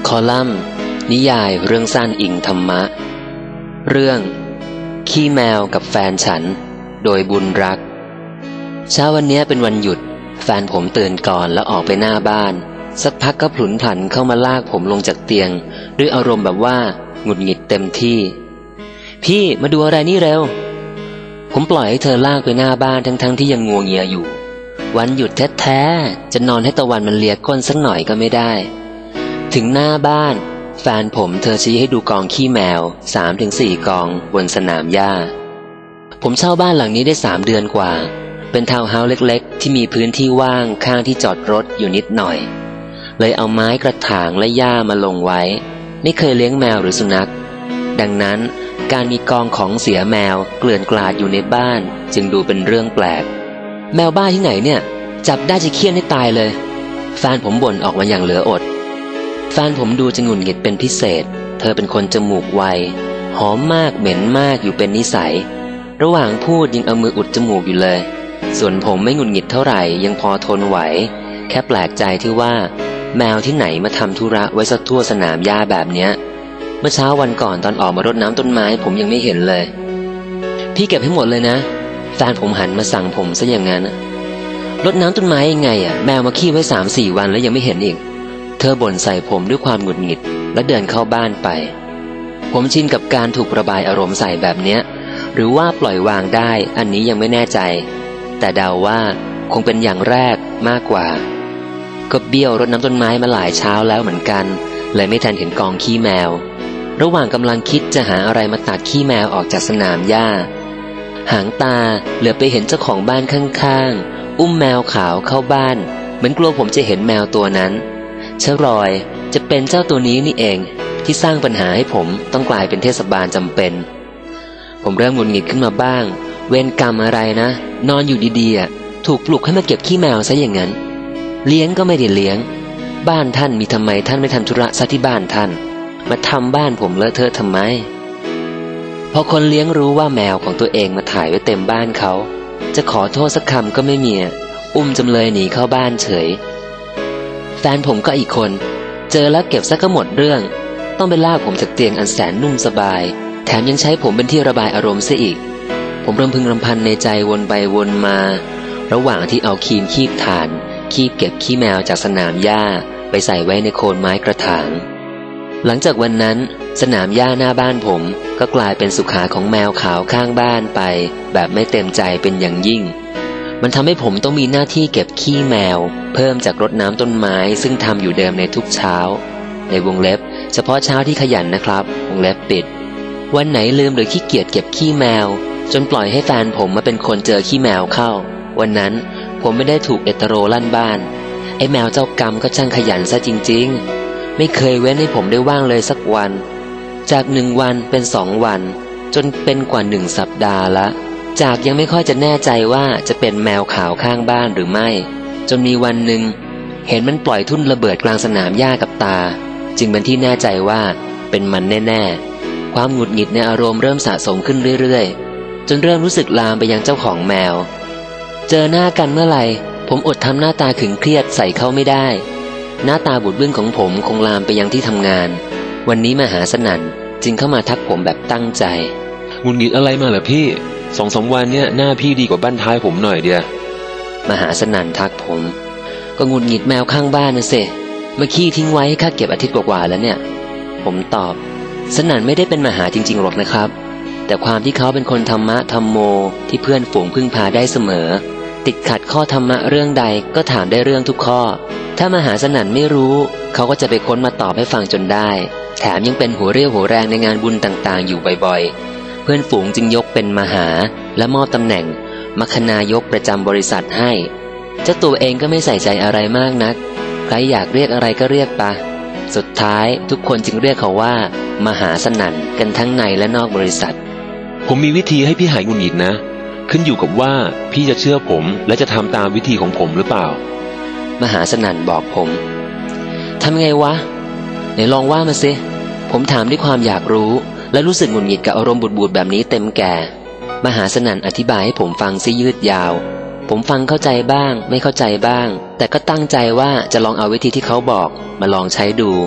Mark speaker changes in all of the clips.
Speaker 1: คอลัมน์นิยายเรื่องสั้นอิงธรรมะเรื่องขี้แมวกับแฟนฉันโดยบุญรักเช้าวันนี้เป็นวันหยุดแฟนผมตื่นก่อนแล้วออกไปหน้าบ้านสักพักก็ผลุนผันเข้ามาลากผมลงจากเตียงด้วยอารมณ์แบบว่าหงุดหงิดเต็มที่พี่มาดูอะไรนี่เร็วผมปล่อยให้เธอลากไปหน้าบ้านทั้งที่ยังงัวเงียอยู่วันหยุดแท้ๆจะนอนให้ตะวันมันเลียก้นสักหน่อยก็ไม่ได้ถึงหน้าบ้านแฟนผมเธอชี้ให้ดูกองขี้แมว 3-4 กองบนสนามหญ้าผมเช่าบ้านหลังนี้ได้3 เดือนกว่าเป็นทาวน์เฮาส์เล็กๆที่มีพื้นที่ว่างข้างที่จอดรถอยู่นิดหน่อยเลยเอาไม้กระถางและหญ้ามาลงไว้ไม่เคยเลี้ยงแมวหรือสุนัขดังนั้นการมีกองของเสียแมวเกลื่อนกลาดอยู่ในบ้านจึงดูเป็นเรื่องแปลกแมวบ้าที่ไหนเนี่ยจับได้จะเคี่ยนให้ตายเลยแฟนผมบ่นออกมาอย่างเหลืออดแฟนผมดูจะหงุดหงิดเป็นพิเศษเธอเป็นคนจมูกไวหอมมากเหม็นมากอยู่เป็นนิสัยระหว่างพูดยังเอามืออุดจมูกอยู่เลยส่วนผมไม่หงุดหงิดเท่าไหร่ยังพอทนไหวแค่แปลกใจที่ว่าแมวที่ไหนมาทำธุระไว้ซะทั่วสนามหญ้าแบบเนี้ยเมื่อเช้าวันก่อนตอนออกมารดน้ำต้นไม้ผมยังไม่เห็นเลยพี่เก็บให้หมดเลยนะแฟนผมหันมาสั่งผมซะอย่างนั้นรดน้ำต้นไม้ยังไงแมวมาขี้ไว้3-4 วันแล้วยังไม่เห็นอีกเธอบ่นใส่ผมด้วยความหงุดหงิดและเดินเข้าบ้านไปผมชินกับการถูกระบายอารมณ์ใส่แบบเนี้ยหรือว่าปล่อยวางได้อันนี้ยังไม่แน่ใจแต่เดาว่าคงเป็นอย่างแรกมากกว่าก็เบี้ยวรดน้ำต้นไม้มาหลายเช้าแล้วเหมือนกันเลยไม่ทันเห็นกองขี้แมวระหว่างกำลังคิดจะหาอะไรมาตัดขี้แมวออกจากสนามหญ้าหางตาเหลือบไปเห็นเจ้าของบ้านข้างๆอุ้มแมวขาวเข้าบ้านเหมือนกลัวผมจะเห็นแมวตัวนั้นชะรอยจะเป็นเจ้าตัวนี้นี่เองที่สร้างปัญหาให้ผมต้องกลายเป็นเทศบาลจำเป็นผมเริ่มหงุดหงิดขึ้นมาบ้างเวรกรรมอะไรนะนอนอยู่ดีๆถูกปลุกให้มาเก็บขี้แมวซะอย่างนั้นเลี้ยงก็ไม่ได้เลี้ยงบ้านท่านมีทำไมท่านไม่ทำธุระซะที่บ้านท่านมาทำบ้านผมเลอะเทอะทำไมพอคนเลี้ยงรู้ว่าแมวของตัวเองมาถ่ายไว้เต็มบ้านเขาจะขอโทษสักคำก็ไม่มีอุ้มจำเลยหนีเข้าบ้านเฉยแฟนผมก็อีกคนเจอแล้วเก็บซะก็หมดเรื่องต้องไปลากผมจากเตียงอันแสนนุ่มสบายแถมยังใช้ผมเป็นที่ระบายอารมณ์ซะอีกผมรำพึงรำพันในใจวนไปวนมาระหว่างที่เอาครีมคีบถ่านคีบเก็บขี้แมวจากสนามหญ้าไปใส่ไว้ในโคนไม้กระถางหลังจากวันนั้นสนามหญ้าหน้าบ้านผมก็กลายเป็นสุขาของแมวขาวข้างบ้านไปแบบไม่เต็มใจเป็นอย่างยิ่งมันทำให้ผมต้องมีหน้าที่เก็บขี้แมวเพิ่มจากรดน้ำต้นไม้ซึ่งทำอยู่เดิมในทุกเช้าในวงเล็บเฉพาะเช้าที่ขยันนะครับวงเล็บปิดวันไหนลืมหรือขี้เกียจเก็บขี้แมวจนปล่อยให้แฟนผมมาเป็นคนเจอขี้แมวเข้าวันนั้นผมไม่ได้ถูกเอตโรลั่นบ้านไอ้แมวเจ้ากรรมก็ช่างขยันซะจริงๆไม่เคยเว้นให้ผมได้ว่างเลยสักวันจาก1 วันเป็น2 วันจนเป็นกว่า1 สัปดาห์ละจากยังไม่ค่อยจะแน่ใจว่าจะเป็นแมวขาวข้างบ้านหรือไม่จนมีวันหนึ่งเห็นมันปล่อยทุ่นระเบิดกลางสนามหญ้ากับตาจึงเป็นที่แน่ใจว่าเป็นมันแน่ๆความหงุดหงิดในอารมณ์เริ่มสะสมขึ้นเรื่อยๆจนเริ่มรู้สึกลามไปยังเจ้าของแมวเจอหน้ากันเมื่อไหร่ผมอดทำหน้าตาขึงเครียดใส่เขาไม่ได้หน้าตาบูดบึ้งของผมคงลามไปยังที่ทำงานวันนี้มหาสนั่นจึงเข้ามาทักผมแบบตั้งใจ
Speaker 2: หงุดหงิดอะไรมาเหรอพี่2-3 วันเนี่ยหน้าพี่ดีกว่าบ้านท้ายผมหน่อยเดียว
Speaker 1: มหาสนั่นทักผมก็หงุดหงิดแมวข้างบ้านนะสิมาขี้ทิ้งไว้ให้ข้าเก็บอาทิตย์กว่าๆแล้วเนี่ยผมตอบสนั่นไม่ได้เป็นมหาจริงๆหรอกนะครับแต่ความที่เขาเป็นคนธรรมะธรรมโมที่เพื่อนฝูงพึ่งพาได้เสมอติดขัดข้อธรรมะเรื่องใดก็ถามได้เรื่องทุกข้อถ้ามหาสนั่นไม่รู้เขาก็จะไปค้นมาตอบให้ฟังจนได้แถมยังเป็นหัวเรี่ยวหัวแรงในงานบุญต่างๆอยู่บ่อยๆเพื่อนฝูงจึงยกเป็นมหาและมอบตำแหน่งมัคคณายกประจำบริษัทให้เจ้าตัวเองก็ไม่ใส่ใจอะไรมากนักใครอยากเรียกอะไรก็เรียกปะสุดท้ายทุกคนจึงเรียกเขาว่ามหาสนั่นกันทั้งในและนอกบริษัท
Speaker 2: ผมมีวิธีให้พี่หายหงุดหงิดนะขึ้นอยู่กับว่าพี่จะเชื่อผมและจะทำตามวิธีของผมหรือเปล่าม
Speaker 1: หาสนั่นบอกผมทำไงวะไหนลองว่ามาสิผมถามด้วยความอยากรู้และรู้สึกหงุดหงิดกับอารมณ์บูดๆแบบนี้เต็มแก่มหาสนั่นอธิบายให้ผมฟังซิยืดยาวผมฟังเข้าใจบ้างไม่เข้าใจบ้างแต่ก็ตั้งใจว่าจะลองเอาวิธีที่เขาบอกมาลองใช้ดู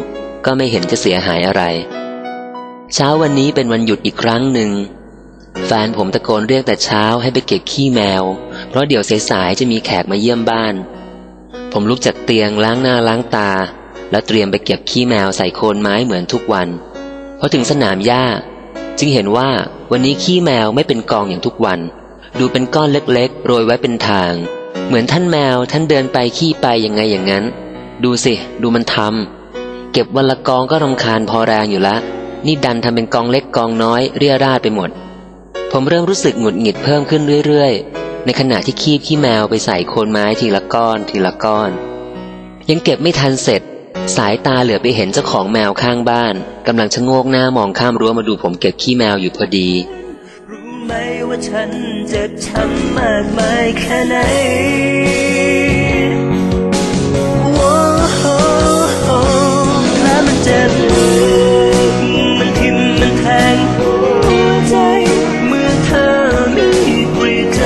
Speaker 1: ก็ไม่เห็นจะเสียหายอะไรเช้าวันนี้เป็นวันหยุดอีกครั้งหนึ่งแฟนผมตะโกนเรียกแต่เช้าให้ไปเก็บขี้แมวเพราะเดี๋ยวสายๆจะมีแขกมาเยี่ยมบ้านผมลุกจากเตียงล้างหน้าล้างตาแล้วเตรียมไปเก็บขี้แมวใส่โคนไม้เหมือนทุกวันพอถึงสนามหญ้าจึงเห็นว่าวันนี้ขี้แมวไม่เป็นกองอย่างทุกวันดูเป็นก้อนเล็กๆโรยไว้เป็นทางเหมือนท่านแมวท่านเดินไปขี้ไปยังไงอย่างนั้นดูสิดูมันทำเก็บวันละกองก็รำคาญพอแรงอยู่ละนี่ดันทำเป็นกองเล็กกองน้อยเรี่ยราดไปหมดผมเริ่มรู้สึกหงุดหงิดเพิ่มขึ้นเรื่อยๆในขณะที่ขี้แมวไปใส่โคนไม้ทีละก้อนทีละก้อนยังเก็บไม่ทันเสร็จสายตาเหลือไปเห็นเจ้าของแมวข้างบ้านกำลังชะโงกหน้ามองข้ามรั้วมาดูผมเก็บขี้แมวอยู่พอดี
Speaker 3: รู้ไหมว่าฉันเจ็บช้ำมากมายแค่ไหนโอ้โหแล้วมันเจ็บมันทิ่มมันแทงหัวใจเมื่อเธอมีปริใจ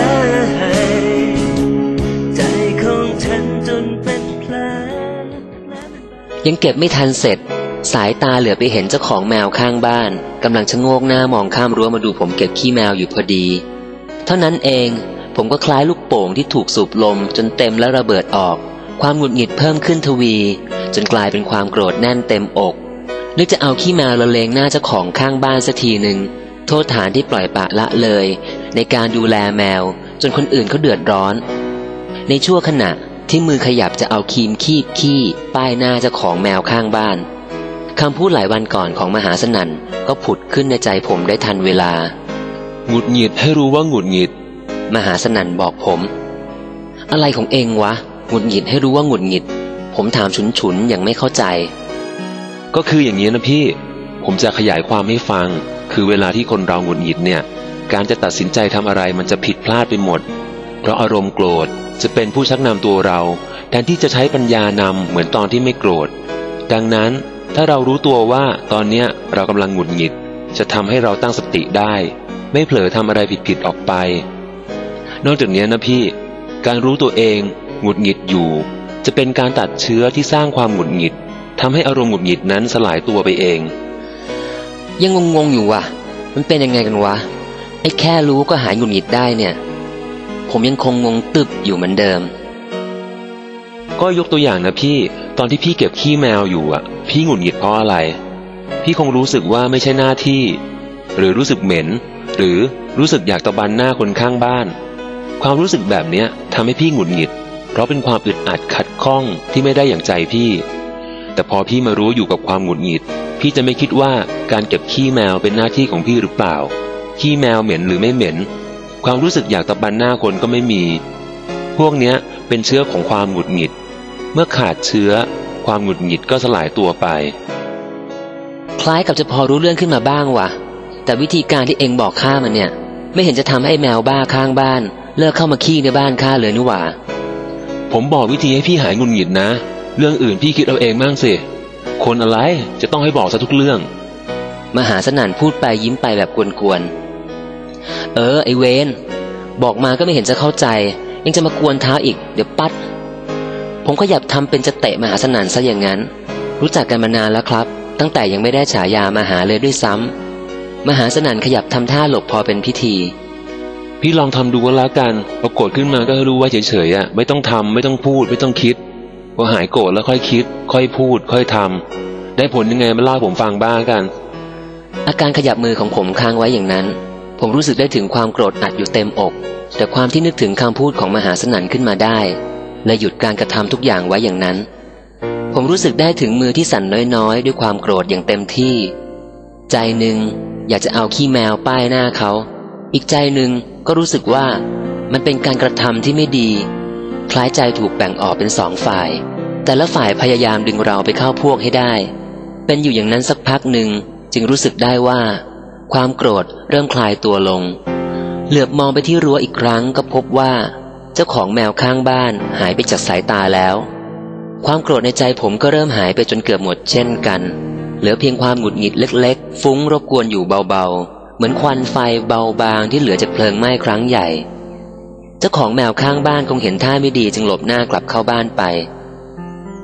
Speaker 3: ใจของฉันจนเป็นแผล
Speaker 1: ยังเก็บไม่ทันเสร็จสายตาเหลือไปเห็นเจ้าของแมวข้างบ้านกำลังชะโงกหน้ามองข้ามรั้วมาดูผมเก็บขี้แมวอยู่พอดีเท่านั้นเองผมก็คล้ายลูกโป่งที่ถูกสูบลมจนเต็มและระเบิดออกความหงุดหงิดเพิ่มขึ้นทวีจนกลายเป็นความโกรธแน่นเต็มอกนึกจะเอาขี้แมวละเลงหน้าเจ้าของข้างบ้านสักทีหนึ่งโทษฐานที่ปล่อยปละละเลยในการดูแลแมวจนคนอื่นเขาเดือดร้อนในชั่วขณะที่มือขยับจะเอาครีมคีบขี้ป้ายหน้าเจ้าของแมวข้างบ้านคำพูดหลายวันก่อนของมหาสนั่นก็ผุดขึ้นในใจผมได้ทันเวลา
Speaker 2: หงุดหงิดให้รู้ว่าหงุดหงิด
Speaker 1: มหาสนั่นบอกผมอะไรของเองวะหงุดหงิดให้รู้ว่าหงุดหงิดผมถามฉุนๆอย่างไม่เข้าใจ
Speaker 2: ก็คืออย่างนี้นะพี่ผมจะขยายความให้ฟังคือเวลาที่คนเราหงุดหงิดเนี่ยการจะตัดสินใจทำอะไรมันจะผิดพลาดไปหมดเพราะอารมณ์โกรธจะเป็นผู้ชักนำตัวเราแทนที่จะใช้ปัญญานำเหมือนตอนที่ไม่โกรธดังนั้นถ้าเรารู้ตัวว่าตอนเนี้ยเรากำลังหงุดหงิดจะทำให้เราตั้งสติได้ไม่เผลอทำอะไรผิดๆออกไปนอกจากนี้นะพี่การรู้ตัวเองหงุดหงิดอยู่จะเป็นการตัดเชื้อที่สร้างความหงุดหงิดทำให้อารมณ์หงุดหงิดนั้นสลายตัวไปเอง
Speaker 1: ยังงงอยู่ว่ะมันเป็นยังไงกันวะไอ้แค่รู้ก็หายหงุดหงิดได้เนี่ยผมยังคงงงตึบอยู่เหมือนเดิม
Speaker 2: ก็ยกตัวอย่างนะพี่ตอนที่พี่เก็บขี้แมวอยู่อ่ะพี่หงุดหงิดเพราะอะไรพี่คงรู้สึกว่าไม่ใช่หน้าที่หรือรู้สึกเหม็นหรือรู้สึกอยากตะบันหน้าคนข้างบ้านความรู้สึกแบบเนี้ยทำให้พี่หงุดหงิดเพราะเป็นความอึดอัดขัดข้องที่ไม่ได้อย่างใจพี่แต่พอพี่มารู้อยู่กับความหงุดหงิดพี่จะไม่คิดว่าการเก็บขี้แมวเป็นหน้าที่ของพี่หรือเปล่าขี้แมวเหม็นหรือไม่เหม็นความรู้สึกอยากตะบันหน้าคนก็ไม่มีพวกเนี้ยเป็นเชื้อของความหงุดหงิดเมื่อขาดเชื้อความหงุดหงิดก็สลายตัวไป
Speaker 1: คล้ายกับจะพอรู้เรื่องขึ้นมาบ้างว่ะแต่วิธีการที่เองบอกข้ามันเนี่ยไม่เห็นจะทำให้แมวบ้าข้างบ้านเลิกเข้ามาขี้ในบ้านข้าเลยนี่หว่า
Speaker 2: ผมบอกวิธีให้พี่หายหงุดหงิดนะเรื่องอื่นพี่คิดเอาเองมั่งสิคนอะไรจะต้องให้บอกซะทุกเรื่อง
Speaker 1: มหาสนั่นพูดไปยิ้มไปแบบกวนๆไอเวนบอกมาก็ไม่เห็นจะเข้าใจยังจะมากวนเท้าอีกเดี๋ยวปัดผมขยับทำเป็นจะเตะมหาสนั่นซะอย่างนั้นรู้จักกันมานานแล้วครับตั้งแต่ยังไม่ได้ฉายามหาเลยด้วยซ้ำมหาสนั่นขยับทำท่าหลบพอเป็นพิธี
Speaker 2: พี่ลองทำดูก็แล้วกันพอโกรธขึ้นมาก็รู้ไว้เฉยๆไม่ต้องทำไม่ต้องพูดไม่ต้องคิดพอหายโกรธแล้วค่อยคิดค่อยพูดค่อยทำได้ผลยังไงมาเล่าให้ผมฟังบ้างกัน
Speaker 1: อาการขยับมือของผมค้างไว้อย่างนั้นผมรู้สึกได้ถึงความโกรธอัดอยู่เต็มอกแต่ความที่นึกถึงคำพูดของมหาสนั่นขึ้นมาได้และหยุดการกระทำทุกอย่างไว้อย่างนั้นผมรู้สึกได้ถึงมือที่สั่นน้อยๆด้วยความโกรธอย่างเต็มที่ใจหนึ่งอยากจะเอาขี้แมวป้ายหน้าเขาอีกใจหนึ่งก็รู้สึกว่ามันเป็นการกระทำที่ไม่ดีคล้ายใจถูกแบ่งออกเป็นสองฝ่ายแต่ละฝ่ายพยายามดึงเราไปเข้าพวกให้ได้เป็นอยู่อย่างนั้นสักพักหนึ่งจึงรู้สึกได้ว่าความโกรธเริ่มคลายตัวลงเหลือบมองไปที่รั้วอีกครั้งก็พบว่าเจ้าของแมวข้างบ้านหายไปจากสายตาแล้วความโกรธในใจผมก็เริ่มหายไปจนเกือบหมดเช่นกันเหลือเพียงความหงุดหงิดเล็กๆฟุ้งรบกวนอยู่เบาๆเหมือนควันไฟเบาบางที่เหลือจากเพลิงไหม้ครั้งใหญ่เจ้าของแมวข้างบ้านคงเห็นท่าไม่ดีจึงหลบหน้ากลับเข้าบ้านไป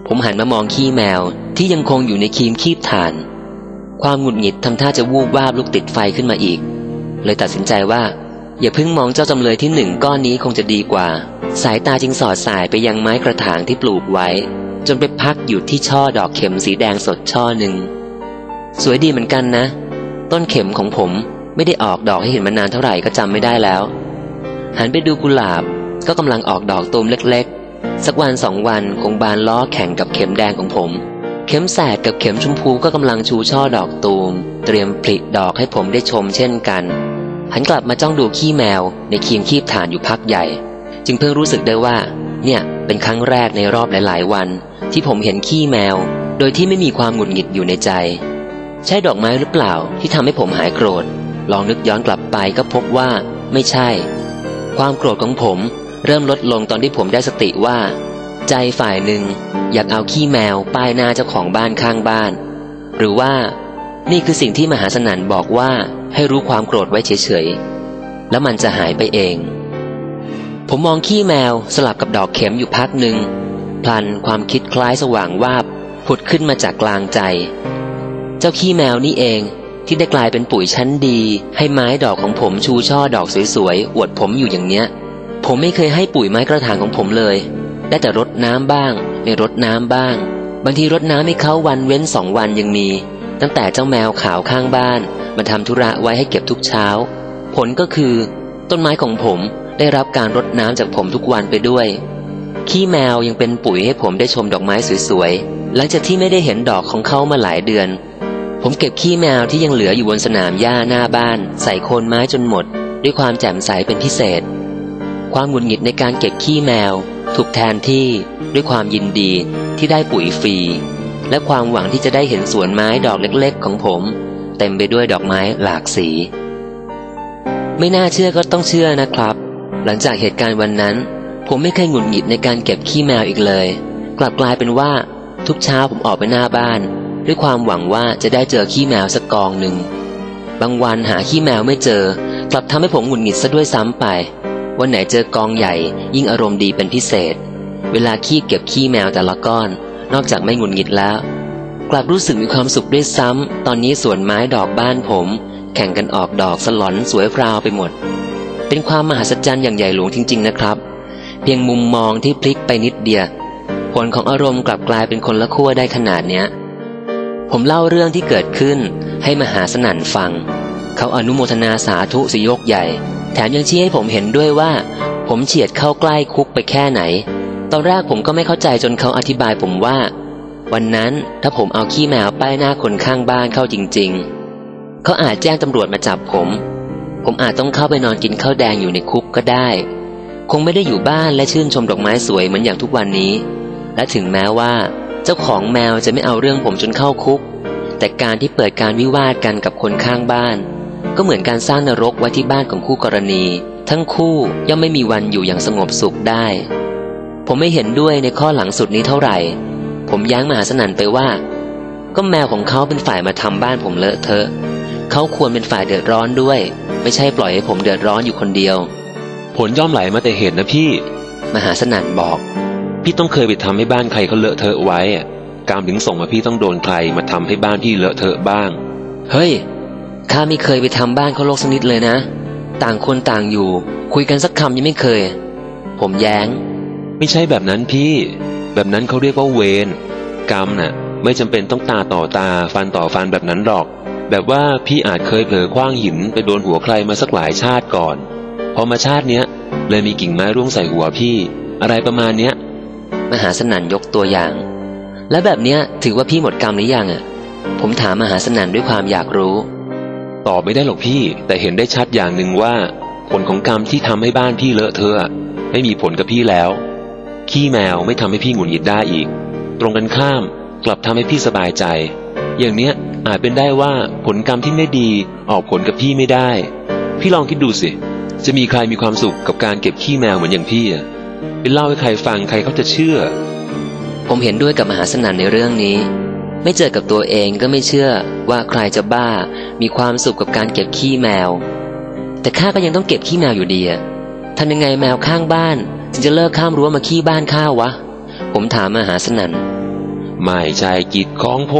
Speaker 1: ผมหันมามองขี้แมวที่ยังคงอยู่ในครีมคีบถ่านความหงุดหงิดทำท่าจะวูบวาบลุกติดไฟขึ้นมาอีกเลยตัดสินใจว่าอย่าเพิ่งมองเจ้าจำเลยที่หนึ่งก้อนนี้คงจะดีกว่าสายตาจึงสอดสายไปยังไม้กระถางที่ปลูกไว้จนไปพักอยู่ที่ช่อดอกเข็มสีแดงสดช่อหนึ่งสวยดีเหมือนกันนะต้นเข็มของผมไม่ได้ออกดอกให้เห็นมานานเท่าไหร่ก็จำไม่ได้แล้วหันไปดูกุหลาบก็กำลังออกดอกตูมเล็กๆสักวันสองวันคงบานล้อแข่งกับเข็มแดงของผมเข็มแสดกับเข็มชมพูก็กำลังชูช่อดอกตูมเตรียมผลิดอกให้ผมได้ชมเช่นกันหันกลับมาจ้องดูขี้แมวในครีมคีบถ่านอยู่พักใหญ่จึงเพิ่งรู้สึกได้ว่าเนี่ยเป็นครั้งแรกในรอบหลายๆวันที่ผมเห็นขี้แมวโดยที่ไม่มีความหงุดหงิดอยู่ในใจใช่ดอกไม้หรือเปล่าที่ทำให้ผมหายโกรธลองนึกย้อนกลับไปก็พบว่าไม่ใช่ความโกรธของผมเริ่มลดลงตอนที่ผมได้สติว่าใจฝ่ายหนึ่งอยากเอาขี้แมวป้ายหน้าเจ้าของบ้านข้างบ้านหรือว่านี่คือสิ่งที่มหาสนั่นบอกว่าให้รู้ความโกรธไว้เฉยๆแล้วมันจะหายไปเองผมมองขี้แมวสลับกับดอกเข็มอยู่พักหนึ่งพลันความคิดคล้ายสว่างวาบผุดขึ้นมาจากกลางใจเจ้าขี้แมวนี่เองที่ได้กลายเป็นปุ๋ยชั้นดีให้ไม้ดอกของผมชูช่อดอกสวยๆอวดผมอยู่อย่างเนี้ยผมไม่เคยให้ปุ๋ยไม้กระถางของผมเลยได้แต่รดน้ำบ้างไม่รดน้ำบ้างบางทีรดน้ำให้เขาวันเว้น2 วันยังมีตั้งแต่เจ้าแมวขาวข้างบ้านมาทำธุระไว้ให้เก็บทุกเช้าผลก็คือต้นไม้ของผมได้รับการรดน้ำจากผมทุกวันไปด้วยขี้แมวยังเป็นปุ๋ยให้ผมได้ชมดอกไม้สวยๆหลังจากที่ไม่ได้เห็นดอกของเขามาหลายเดือนผมเก็บขี้แมวที่ยังเหลืออยู่บนสนามหญ้าหน้าบ้านใส่โคนไม้จนหมดด้วยความแจ่มใสเป็นพิเศษความหงุดหงิดในการเก็บขี้แมวถูกแทนที่ด้วยความยินดีที่ได้ปุ๋ยฟรีและความหวังที่จะได้เห็นสวนไม้ดอกเล็กๆของผมเต็มไปด้วยดอกไม้หลากสีไม่น่าเชื่อก็ต้องเชื่อนะครับหลังจากเหตุการณ์วันนั้นผมไม่เคยหงุดหงิดในการเก็บขี้แมวอีกเลยกลับกลายเป็นว่าทุกเช้าผมออกไปหน้าบ้านด้วยความหวังว่าจะได้เจอขี้แมวสักกองหนึ่งบางวันหาขี้แมวไม่เจอกลับทำให้ผมหงุดหงิดซะด้วยซ้ำไปวันไหนเจอกองใหญ่ยิ่งอารมณ์ดีเป็นพิเศษเวลาขี้เก็บขี้แมวแต่ละก้อนนอกจากไม่หงุดหงิดแล้วกลับรู้สึกมีความสุขด้วยซ้ำตอนนี้สวนไม้ดอกบ้านผมแข่งกันออกดอกสลอนสวยพราวไปหมดเป็นความมหัศจรรย์อย่างใหญ่หลวงจริงๆนะครับเพียงมุมมองที่พลิกไปนิดเดียวผลของอารมณ์กลับกลายเป็นคนละขั้วได้ขนาดเนี้ยผมเล่าเรื่องที่เกิดขึ้นให้มหาสนั่นฟังเขาอนุโมทนาสาธุสิยกใหญ่แถมยังชี้ให้ผมเห็นด้วยว่าผมเฉียดเข้าใกล้คุกไปแค่ไหนตอนแรกผมก็ไม่เข้าใจจนเขาอธิบายผมว่าวันนั้นถ้าผมเอาขี้แมวป้ายหน้าคนข้างบ้านเข้าจริงๆเขาอาจแจ้งตำรวจมาจับผมอาจต้องเข้าไปนอนกินข้าวแดงอยู่ในคุกก็ได้คงไม่ได้อยู่บ้านและชื่นชมดอกไม้สวยเหมือนอย่างทุกวันนี้และถึงแม้ว่าเจ้าของแมวจะไม่เอาเรื่องผมจนเข้าคุกแต่การที่เปิดการวิวาทกันกับคนข้างบ้านก็เหมือนการสร้างนรกไว้ที่บ้านของคู่กรณีทั้งคู่ย่อมไม่มีวันอยู่อย่างสงบสุขได้ผมไม่เห็นด้วยในข้อหลังสุดนี้เท่าไหร่ผมย้างมหาสนั่นไปว่าก็แมวของเขาเป็นฝ่ายมาทำบ้านผมเลอะเทอะเขาควรเป็นฝ่ายเดือดร้อนด้วยไม่ใช่ปล่อยให้ผมเดือดร้อนอยู่คนเดียว
Speaker 2: ผลย่อมไหลมาแต่เหตุนะพี่
Speaker 1: มหาสนั่นบอก
Speaker 2: พี่ต้องเคยไปทำให้บ้านใครเขาเลอะเทอะไว้กรรมถึงส่งมาพี่ต้องโดนใครมาทำให้บ้านพี่เลอะเทอะบ้าง
Speaker 1: เฮ้ยข้าไม่เคยไปทำบ้านเขารกสักนิดเลยนะต่างคนต่างอยู่คุยกันสักคำยังไม่เคยผมแย้ง
Speaker 2: ไม่ใช่แบบนั้นพี่แบบนั้นเขาเรียกว่าเวรกรรมน่ะไม่จำเป็นต้องตาต่อตาฟันต่อฟันแบบนั้นหรอกแบบว่าพี่อาจเคยเผลอขว้างหินไปโดนหัวใครมาสักหลายชาติก่อนพอมาชาติเนี้ยเลยมีกิ่งไม้ร่วงใส่หัวพี่อะไรประมาณเนี้ย
Speaker 1: มหาสนั่นยกตัวอย่างแล้วแบบเนี้ยถือว่าพี่หมดกรรมหรือยังผมถามมหาสนั่นด้วยความอยากรู้
Speaker 2: ตอบไม่ได้หรอกพี่แต่เห็นได้ชัดอย่างหนึ่งว่าผลของกรรมที่ทำให้บ้านพี่เลอะเทอะไม่มีผลกับพี่แล้วขี้แมวไม่ทำให้พี่หงุดหงิดได้อีกตรงกันข้ามกลับทำให้พี่สบายใจอย่างเนี้ยอาจเป็นได้ว่าผลกรรมที่ไม่ดีออกผลกับพี่ไม่ได้พี่ลองคิดดูสิจะมีใครมีความสุขกับการเก็บขี้แมวเหมือนอย่างพี่เป็นเล่าให้ใครฟังใครเขาจะเชื่อ
Speaker 1: ผมเห็นด้วยกับมหาสนั่นในเรื่องนี้ไม่เจอกับตัวเองก็ไม่เชื่อว่าใครจะบ้ามีความสุขกับการเก็บขี้แมวแต่ข้าก็ยังต้องเก็บขี้แมวอยู่ดีทำยังไงแมวข้างบ้านจึงจะเลิกข้ามรั้วมาขี้บ้านข้าวะผมถามมหาสนั่น
Speaker 2: ไม่ใช่กิจของผม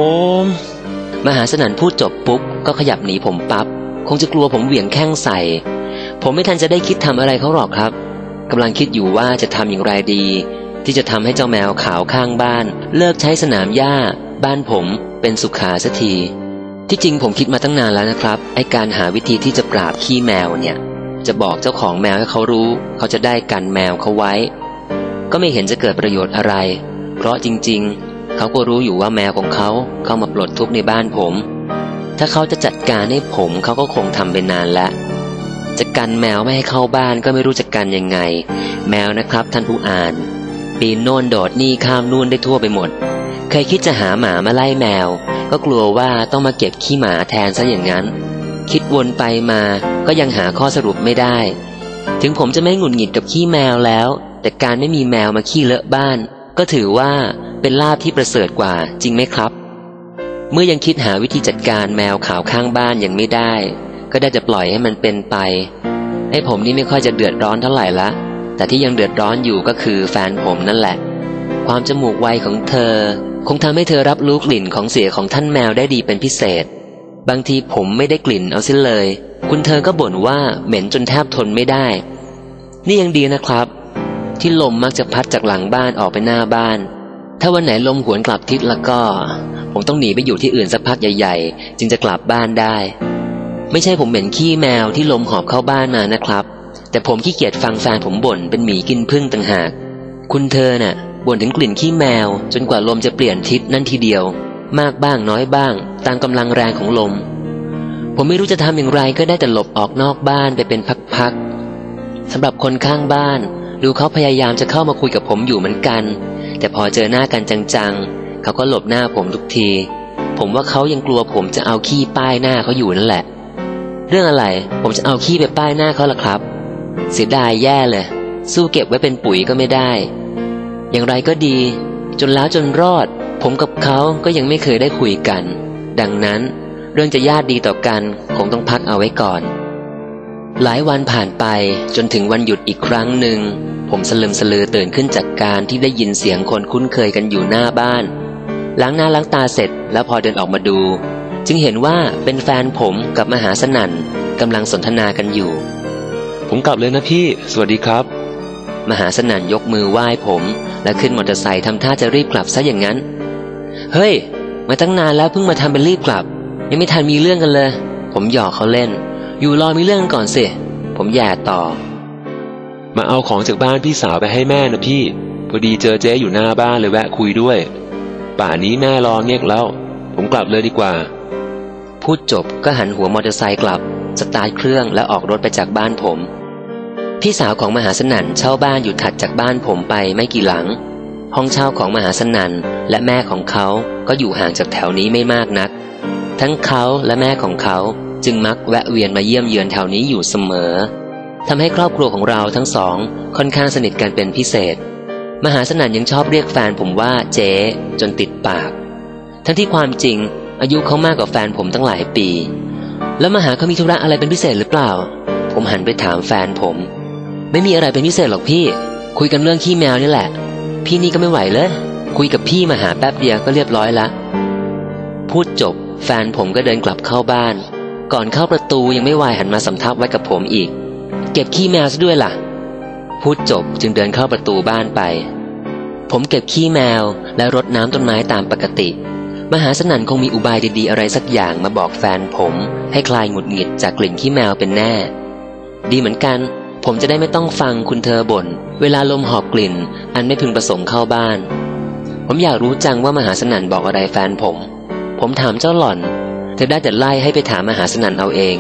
Speaker 1: มหาสนั่นพูดจบปุ๊บก็ขยับหนีผมปั๊บคงจะกลัวผมเหวี่ยงแข้งใส่ผมไม่ทันจะได้คิดทำอะไรเขาหรอกครับกำลังคิดอยู่ว่าจะทำอย่างไรดีที่จะทำให้เจ้าแมวขาวข้างบ้านเลิกใช้สนามหญ้าบ้านผมเป็นสุขาสักทีที่จริงผมคิดมาตั้งนานแล้วนะครับไอ้การหาวิธีที่จะปราบขี้แมวเนี่ยจะบอกเจ้าของแมวให้เขารู้เขาจะได้กันแมวเขาไว้ก็ไม่เห็นจะเกิดประโยชน์อะไรเพราะจริงๆเขาก็รู้อยู่ว่าแมวของเขาเข้ามาปลดทุกข์ในบ้านผมถ้าเขาจะจัดการให้ผมเขาก็คงทำไปนานแล้วจะกันแมวไม่ให้เข้าบ้านก็ไม่รู้จะกันยังไงแมวนะครับท่านผู้อ่านปีนโน่นโดดนี่ข้ามนู่นได้ทั่วไปหมดเคยคิดจะหาหมามาไล่แมวก็กลัวว่าต้องมาเก็บขี้หมาแทนซะอย่างนั้นคิดวนไปมาก็ยังหาข้อสรุปไม่ได้ถึงผมจะไม่หงุดหงิดกับขี้แมวแล้วแต่การไม่มีแมวมาขี้เลอะบ้านก็ถือว่าเป็นลาภที่ประเสริฐกว่าจริงไหมครับเมื่อยังคิดหาวิธีจัดการแมวขาวข้างบ้านยังไม่ได้ก็ได้จะปล่อยให้มันเป็นไปให้ผมนี่ไม่ค่อยจะเดือดร้อนเท่าไหร่ละแต่ที่ยังเดือดร้อนอยู่ก็คือแฟนผมนั่นแหละความจมูกไวของเธอคงทำให้เธอรับรู้กลิ่นของเสียของท่านแมวได้ดีเป็นพิเศษบางทีผมไม่ได้กลิ่นเอาเสียเลยคุณเธอก็บ่นว่าเหม็นจนแทบทนไม่ได้นี่ยังดีนะครับที่ลมมักจะพัดจากหลังบ้านออกไปหน้าบ้านถ้าวันไหนลมหวนกลับทิศแล้วก็ผมต้องหนีไปอยู่ที่อื่นสักพักใหญ่ๆจึงจะกลับบ้านได้ไม่ใช่ผมเหม็นขี้แมวที่ลมหอบเข้าบ้านมานะครับแต่ผมขี้เกียจฟังแฟนผมบ่นเป็นหมีกินผึ้งต่างหากคุณเธอน่ะบ่นถึงกลิ่นขี้แมวจนกว่าลมจะเปลี่ยนทิศนั่นทีเดียวมากบ้างน้อยบ้างตามกำลังแรงของลมผมไม่รู้จะทำอย่างไรก็ได้แต่หลบออกนอกบ้านไปเป็นพักๆสำหรับคนข้างบ้านดูเขาพยายามจะเข้ามาคุยกับผมอยู่เหมือนกันแต่พอเจอหน้ากันจังๆเขาก็หลบหน้าผมทุกทีผมว่าเขายังกลัวผมจะเอาขี้ป้ายหน้าเขาอยู่นั่นแหละเรื่องอะไรผมจะเอาขี้ไปป้ายหน้าเขาล่ะครับเสียดายแย่เลยสู้เก็บไว้เป็นปุ๋ยก็ไม่ได้อย่างไรก็ดีจนแล้วจนรอดผมกับเขาก็ยังไม่เคยได้คุยกันดังนั้นเรื่องจะญาติดีต่อกันคงต้องพักเอาไว้ก่อนหลายวันผ่านไปจนถึงวันหยุดอีกครั้งหนึ่งผมสลึมสลือตื่นขึ้นจากการที่ได้ยินเสียงคนคุ้นเคยกันอยู่หน้าบ้านล้างหน้าล้างตาเสร็จแล้วพอเดินออกมาดูจึงเห็นว่าเป็นแฟนผมกับมหาสนั่นกำลังสนทนากันอยู่
Speaker 2: ผมกลับเลยนะพี่สวัสดีครับ
Speaker 1: มหาสนั่นยกมือไหว้ผมและขึ้นมอเตอร์ไซค์ทำท่าจะรีบกลับซะอย่างนั้นเฮ้ยมาตั้งนานแล้วเพิ่งมาทำเป็นรีบกลับยังไม่ทันมีเรื่องกันเลยผมหยอกเขาเล่นอยู่รอมีเรื่องกันก่อนสิผมแย่ต่อ
Speaker 2: มาเอาของจากบ้านพี่สาวไปให้แม่นะพี่พอดีเจอเจ๊อยู่หน้าบ้านเลยแวะคุยด้วยป่านนี้แม่รอเงียบแล้วผมกลับเลยดีกว่า
Speaker 1: พูดจบก็หันหัวมอเตอร์ไซค์กลับสตาร์ทเครื่องและออกรถไปจากบ้านผมพี่สาวของมหาสนั่นเช่าบ้านอยู่ถัดจากบ้านผมไปไม่กี่หลังห้องเช่าของมหาสนั่นและแม่ของเขาก็อยู่ห่างจากแถวนี้ไม่มากนักทั้งเขาและแม่ของเขาจึงมักแวะเวียนมาเยี่ยมเยือนแถวนี้อยู่เสมอทำให้ครอบครัวของเราทั้งสองค่อนข้างสนิทกันเป็นพิเศษมหาสนั่นยังชอบเรียกแฟนผมว่าเจ๊จนติดปากทั้งที่ความจริงอายุเขามากกว่าแฟนผมตั้งหลายปีแล้วมหาเขามีธุระอะไรเป็นพิเศษหรือเปล่าผมหันไปถามแฟนผมไม่มีอะไรเป็นพิเศษหรอกพี่คุยกันเรื่องขี้แมวนี่แหละพี่นี่ก็ไม่ไหวเลยคุยกับพี่มหาแป๊บเดียวก็เรียบร้อยละพูดจบแฟนผมก็เดินกลับเข้าบ้านก่อนเข้าประตูยังไม่วายหันมาสำทับไว้กับผมอีกเก็บขี้แมวซะด้วยล่ะพูดจบจึงเดินเข้าประตูบ้านไปผมเก็บขี้แมวและรดน้ำต้นไม้ตามปกติมหาสนั่นคงมีอุบายดีๆอะไรสักอย่างมาบอกแฟนผมให้คลายหงุดหงิดจากกลิ่นขี้แมวเป็นแน่ดีเหมือนกันผมจะได้ไม่ต้องฟังคุณเธอบ่นเวลาลมหอบกลิ่นอันไม่พึงประสงค์เข้าบ้านผมอยากรู้จังว่ามหาสนั่นบอกอะไรแฟนผมถามเจ้าหล่อนเธอได้แต่ไล่ให้ไปถามมหาสนั่นเอาเอง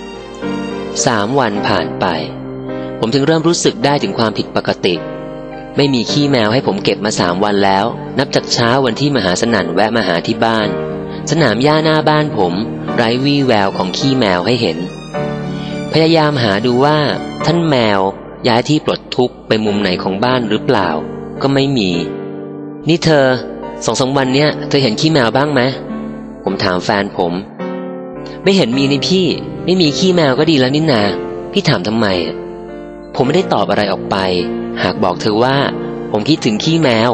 Speaker 1: 3 วันผ่านไปผมถึงเริ่มรู้สึกได้ถึงความผิดปกติไม่มีขี้แมวให้ผมเก็บมา3 วันแล้วนับจากเช้าวันที่มหาสนั่นแวะมาหาที่บ้านสนามหญ้าหน้าบ้านผมไร้วี่แววของขี้แมวให้เห็นพยายามหาดูว่าท่านแมวย้ายที่ปลดทุกข์ไปมุมไหนของบ้านหรือเปล่าก็ไม่มีนี่เธอ2-3 วันเนี้ยเธอเห็นขี้แมวบ้างไหมผมถามแฟนผมไม่เห็นมีนี่พี่ไม่มีขี้แมวก็ดีแล้วนี่นาพี่ถามทำไมผมไม่ได้ตอบอะไรออกไปหากบอกเธอว่าผมคิดถึงขี้แมว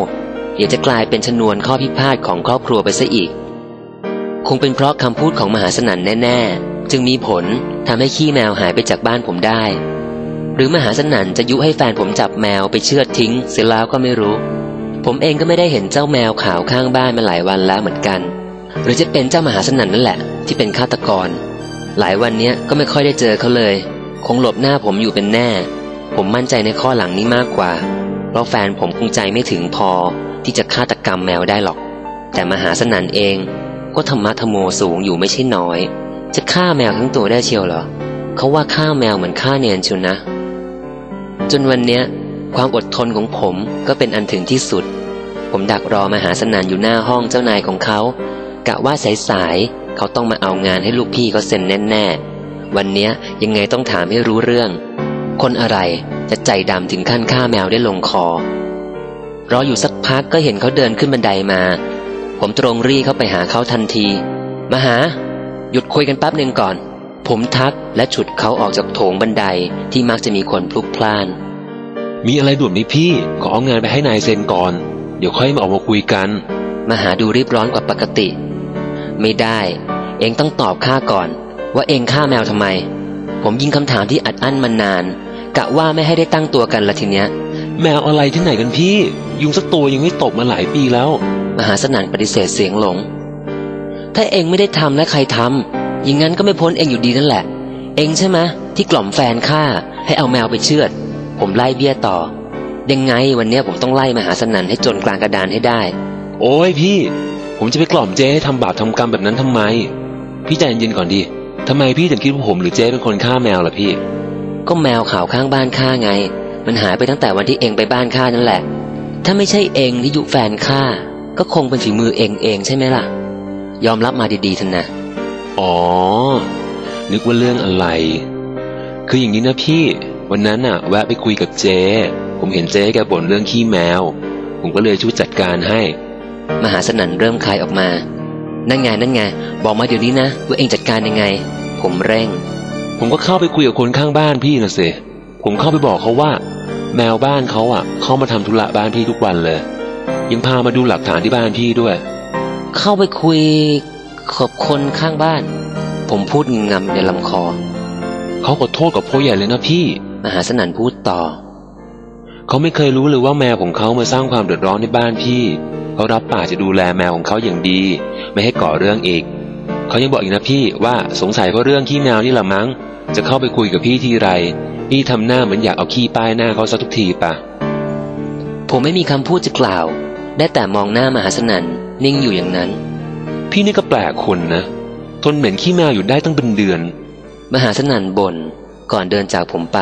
Speaker 1: เดี๋ยวจะกลายเป็นชนวนข้อพิพาทของครอบครัวไปซะอีกคงเป็นเพราะคำพูดของมหาสนั่นแน่ๆจึงมีผลทำให้ขี้แมวหายไปจากบ้านผมได้หรือมหาสนั่นจะยุให้แฟนผมจับแมวไปเชือดทิ้งเสียแล้วก็ไม่รู้ผมเองก็ไม่ได้เห็นเจ้าแมวขาวข้างบ้านมาหลายวันแล้วเหมือนกันหรือจะเป็นเจ้ามหาสนั่นนั่นแหละที่เป็นฆาตกรหลายวันนี้ก็ไม่ค่อยได้เจอเขาเลยคงหลบหน้าผมอยู่เป็นแน่ผมมั่นใจในข้อหลังนี้มากกว่าเพราะแฟนผมคงใจไม่ถึงพอที่จะฆาตกรรมแมวได้หรอกแต่มหาสนั่นเองก็ธรรมะธรรมโมสูงอยู่ไม่ใช่น้อยจะฆ่าแมวทั้งตัวได้เชียวเหรอเขาว่าฆ่าแมวเหมือนฆ่าเนียนชิวนะจนวันเนี้ยความอดทนของผมก็เป็นอันถึงที่สุดผมดักรอมหาสนั่นอยู่หน้าห้องเจ้านายของเขากะว่าสายๆเขาต้องมาเอางานให้ลูกพี่เขาเซ็นแน่ๆวันเนี้ยยังไงต้องถามให้รู้เรื่องคนอะไรจะใจดำถึงขั้นฆ่าแมวได้ลงคอรออยู่สักพักก็เห็นเขาเดินขึ้นบันไดมาผมตรงรีเข้าไปหาเขาทันทีมาหาหยุดคุยกันแป๊บหนึ่งก่อนผมทักและฉุดเขาออกจากโถงบันไดที่มักจะมีคนพลุกพล่าน
Speaker 2: มีอะไรด่วนไหมพี่ขอเอางานไปให้นายเซ็นก่อนเดี๋ยวค่อยมาออกมาคุยกัน
Speaker 1: มาหาดูรีบร้อนกว่าปกติไม่ได้เองต้องตอบข้าก่อนว่าเองฆ่าแมวทำไมผมยิงคำถามที่อัดอั้นมานานกะว่าไม่ให้ได้ตั้งตัวกันละทีเนี้ย
Speaker 2: แมวอะไรที่ไหนกันพี่ยุงสักตัวยังไม่ตบมาหลายปีแล้ว
Speaker 1: มหาสนั่นปฏิเสธเสียงหลงถ้าเองไม่ได้ทำและใครทำอย่างนั้นก็ไม่พ้นเองอยู่ดีนั่นแหละเองใช่ไหมที่กล่อมแฟนข้าให้เอาแมวไปเชือดผมไล่เบี้ยต่อยังไงวันนี้ผมต้องไล่มหาสนั่นให้จนกลางกระดานให้ได้
Speaker 2: โอ้ยพี่ผมจะไปกล่อมเจ๊ให้ทำบาปทำกรรมแบบนั้นทำไมพี่ใจเย็นก่อนดิทำไมพี่ถึงคิดว่าผมหรือเจ๊เป็นคนฆ่าแมวล่ะพี่
Speaker 1: ก็แมวข่าวข้างบ้านข้าไงมันหายไปตั้งแต่วันที่เองไปบ้านข้านั่นแหละถ้าไม่ใช่เองที่ยุแฟนข้าก็คงเป็นฝีมือเองใช่ไหมล่ะยอมรับมาดีๆเถอะนะ
Speaker 2: อ๋อนึกว่าเรื่องอะไรคืออย่างนี้นะพี่วันนั้นน่ะแวะไปคุยกับเจ๊ผมเห็นเจ๊แกบ่นเรื่องขี้แมวผมก็เลยช่วยจัดการให้
Speaker 1: มหาสนั่นเริ่มคลายออกมานั่นไงบอกมาเดี๋ยวนี้นะว่าเองจัดการยังไงผมเร่ง
Speaker 2: ผมก็เข้าไปคุยกับคนข้างบ้านพี่นะสิผมเข้าไปบอกเขาว่าแมวบ้านเขาเข้ามาทำธุระบ้านพี่ทุกวันเลยยังพามาดูหลักฐานที่บ้านพี่ด้วย
Speaker 1: เข้าไปคุยกับคนข้างบ้านผมพูดงำในลำคอ
Speaker 2: เขาขอโทษกับพ่อใหญ่เลยนะพี่
Speaker 1: มหาสนั่นพูดต่อ
Speaker 2: เขาไม่เคยรู้เลยว่าแมวของเขามาสร้างความเดือดร้อนในบ้านพี่เขารับปากจะดูแลแมวของเขาอย่างดีไม่ให้ก่อเรื่องอีกเขายังบอกอีกนะพี่ว่าสงสัยเพราะเรื่องขี้แมวนี่ละมั้งจะเข้าไปคุยกับพี่ทีไรพี่ทำหน้าเหมือนอยากเอาขี้ป้ายหน้าเขาซะทุกทีปะ
Speaker 1: ผมไม่มีคำพูดจะกล่าวได้แต่มองหน้ามหาสนั่นนิ่งอยู่อย่างนั้น
Speaker 2: พี่นี่ก็แปลกคนนะทนเหม็นขี้แมวอยู่ได้ตั้งเป็นเดือน
Speaker 1: มหาสนั่นบ่นก่อนเดินจากผมไป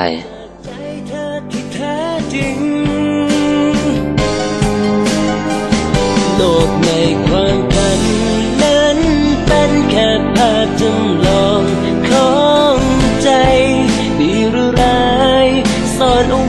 Speaker 3: โลกในความฝันนั้นเป็นแค่ภาพจำลองของใจดีหรือร้ายซ่อนเอา